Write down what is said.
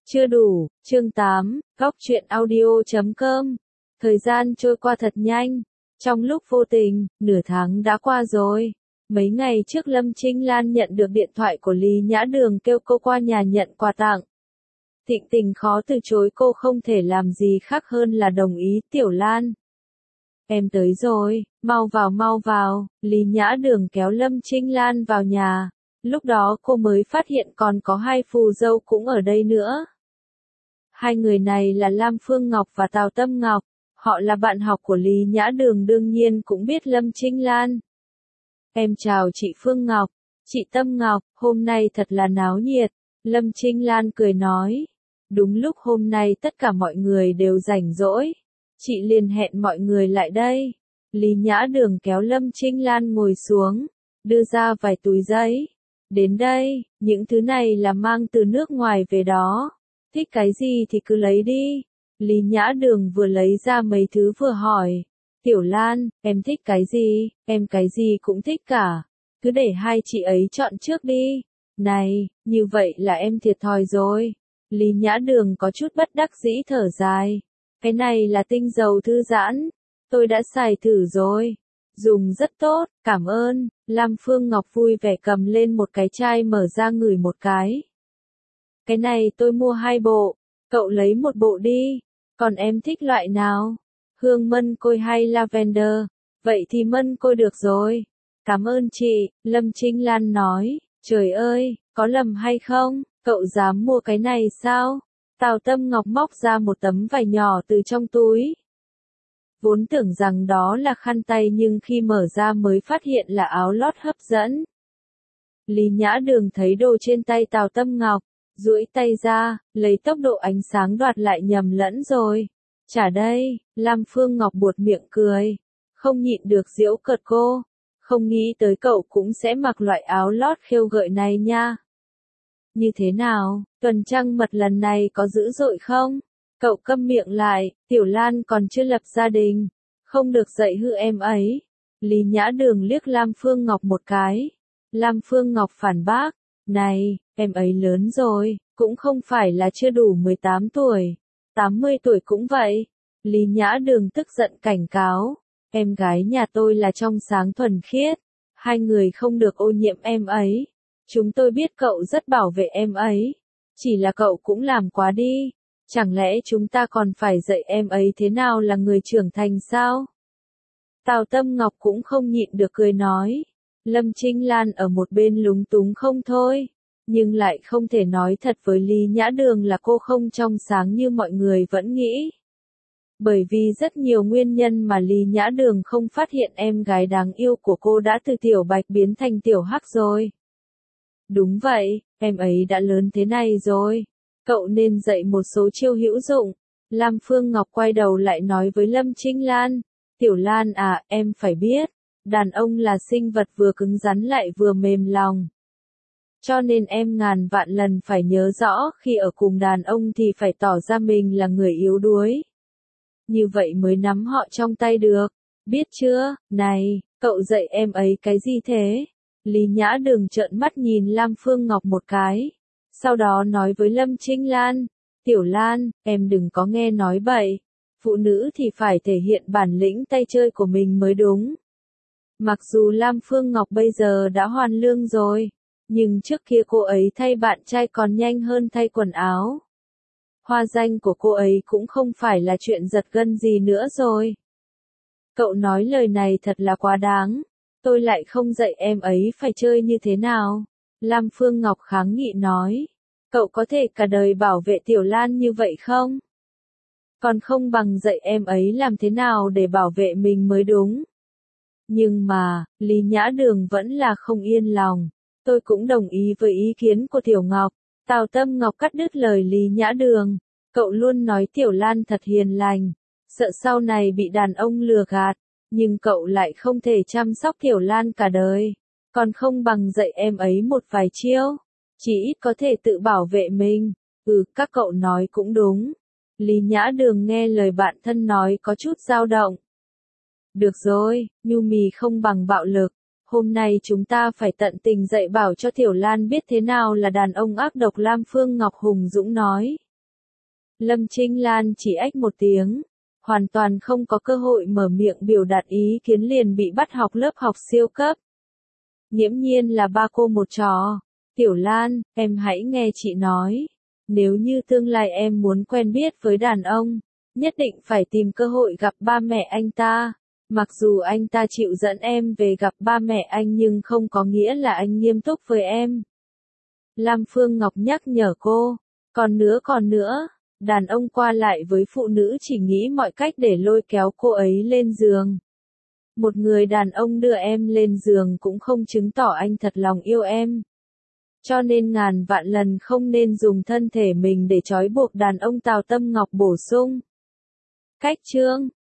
Chưa đủ, chương 8, góc truyện audio.com. Thời gian trôi qua thật nhanh. Trong lúc vô tình, nửa tháng đã qua rồi. Mấy ngày trước Lâm Trinh Lan nhận được điện thoại của Lý Nhã Đường kêu cô qua nhà nhận quà tặng. Thịnh Tình khó từ chối, cô không thể làm gì khác hơn là đồng ý. Tiểu Lan, em tới rồi, mau vào. Lý Nhã Đường kéo Lâm Trinh Lan vào nhà. Lúc đó cô mới phát hiện còn có hai phù dâu cũng ở đây nữa. Hai người này là Lam Phương Ngọc và Tào Tâm Ngọc, họ là bạn học của Lý Nhã Đường, đương nhiên cũng biết Lâm Trinh Lan. Em chào chị Phương Ngọc, chị Tâm Ngọc, hôm nay thật là náo nhiệt, Lâm Trinh Lan cười nói. Đúng lúc hôm nay tất cả mọi người đều rảnh rỗi, chị liền hẹn mọi người lại đây. Lý Nhã Đường kéo Lâm Trinh Lan ngồi xuống, đưa ra vài túi giấy. Đến đây, những thứ này là mang từ nước ngoài về đó. Thích cái gì thì cứ lấy đi. Lý Nhã Đường vừa lấy ra mấy thứ vừa hỏi. Tiểu Lan, em thích cái gì? Em cái gì cũng thích cả. Cứ để hai chị ấy chọn trước đi. Này, như vậy là em thiệt thòi rồi. Lý Nhã Đường có chút bất đắc dĩ thở dài. Cái này là tinh dầu thư giãn. Tôi đã xài thử rồi. Dùng rất tốt, cảm ơn. Lam Phương Ngọc vui vẻ cầm lên một cái chai mở ra ngửi một cái. Cái này tôi mua 2 bộ, cậu lấy một bộ đi, còn em thích loại nào? Hương mân côi hay lavender? Vậy thì mân côi được rồi. Cảm ơn chị, Lâm Trinh Lan nói. Trời ơi, có lầm hay không? Cậu dám mua cái này sao? Tào Tâm Ngọc móc ra một tấm vải nhỏ từ trong túi. Vốn tưởng rằng đó là khăn tay nhưng khi mở ra mới phát hiện là áo lót hấp dẫn. Lý Nhã Đường thấy đồ trên tay Tào Tâm Ngọc, duỗi tay ra, lấy tốc độ ánh sáng đoạt lại, nhầm lẫn rồi. Trả đây, Lam Phương Ngọc buột miệng cười, không nhịn được giễu cợt cô. Không nghĩ tới cậu cũng sẽ mặc loại áo lót khêu gợi này nha. Như thế nào, tuần trăng mật lần này có dữ dội không? Cậu câm miệng lại, Tiểu Lan còn chưa lập gia đình, không được dạy hư em ấy. Lý Nhã Đường liếc Lam Phương Ngọc một cái. Lam Phương Ngọc phản bác, này, em ấy lớn rồi, cũng không phải là chưa đủ 18 tuổi, 80 tuổi cũng vậy. Lý Nhã Đường tức giận cảnh cáo, em gái nhà tôi là trong sáng thuần khiết, hai người không được ô nhiễm em ấy. Chúng tôi biết cậu rất bảo vệ em ấy, chỉ là cậu cũng làm quá đi. Chẳng lẽ chúng ta còn phải dạy em ấy thế nào là người trưởng thành sao? Tào Tâm Ngọc cũng không nhịn được cười nói. Lâm Trinh Lan ở một bên lúng túng không thôi, nhưng lại không thể nói thật với Lý Nhã Đường là cô không trong sáng như mọi người vẫn nghĩ. Bởi vì rất nhiều nguyên nhân mà Lý Nhã Đường không phát hiện em gái đáng yêu của cô đã từ tiểu bạch biến thành tiểu hắc rồi. Đúng vậy, em ấy đã lớn thế này rồi. Cậu nên dạy một số chiêu hữu dụng. Lam Phương Ngọc quay đầu lại nói với Lâm Trinh Lan. Tiểu Lan à, em phải biết, đàn ông là sinh vật vừa cứng rắn lại vừa mềm lòng. Cho nên em ngàn vạn lần phải nhớ rõ, khi ở cùng đàn ông thì phải tỏ ra mình là người yếu đuối. Như vậy mới nắm họ trong tay được. Biết chưa? Này, cậu dạy em ấy cái gì thế? Lý Nhã Đường trợn mắt nhìn Lam Phương Ngọc một cái. Sau đó nói với Lâm Trinh Lan, Tiểu Lan, em đừng có nghe nói bậy, phụ nữ thì phải thể hiện bản lĩnh tay chơi của mình mới đúng. Mặc dù Lam Phương Ngọc bây giờ đã hoàn lương rồi, nhưng trước kia cô ấy thay bạn trai còn nhanh hơn thay quần áo. Hoa danh của cô ấy cũng không phải là chuyện giật gân gì nữa rồi. Cậu nói lời này thật là quá đáng, tôi lại không dạy em ấy phải chơi như thế nào. Lam Phương Ngọc kháng nghị nói, cậu có thể cả đời bảo vệ Tiểu Lan như vậy không? Còn không bằng dạy em ấy làm thế nào để bảo vệ mình mới đúng. Nhưng mà, Lý Nhã Đường vẫn là không yên lòng. Tôi cũng đồng ý với ý kiến của Tiểu Ngọc. Tào Tâm Ngọc cắt đứt lời Lý Nhã Đường. Cậu luôn nói Tiểu Lan thật hiền lành, sợ sau này bị đàn ông lừa gạt. Nhưng cậu lại không thể chăm sóc Tiểu Lan cả đời. Còn không bằng dạy em ấy một vài chiêu, chỉ ít có thể tự bảo vệ mình. Các cậu nói cũng đúng. Lý Nhã Đường nghe lời bạn thân nói có chút dao động. Được rồi, nhu mì không bằng bạo lực. Hôm nay chúng ta phải tận tình dạy bảo cho Tiểu Lan biết thế nào là đàn ông ác độc. Lam Phương Ngọc hùng dũng nói. Lâm Trinh Lan chỉ ách một tiếng, hoàn toàn không có cơ hội mở miệng biểu đạt ý kiến liền bị bắt học lớp học siêu cấp. Nghiễm nhiên là ba cô một trò. Tiểu Lan, em hãy nghe chị nói. Nếu như tương lai em muốn quen biết với đàn ông, nhất định phải tìm cơ hội gặp ba mẹ anh ta. Mặc dù anh ta chịu dẫn em về gặp ba mẹ anh nhưng không có nghĩa là anh nghiêm túc với em. Lam Phương Ngọc nhắc nhở cô. Còn nữa, đàn ông qua lại với phụ nữ chỉ nghĩ mọi cách để lôi kéo cô ấy lên giường. Một người đàn ông đưa em lên giường cũng không chứng tỏ anh thật lòng yêu em. Cho nên ngàn vạn lần không nên dùng thân thể mình để trói buộc đàn ông. Tào Tâm Ngọc bổ sung. Cách chương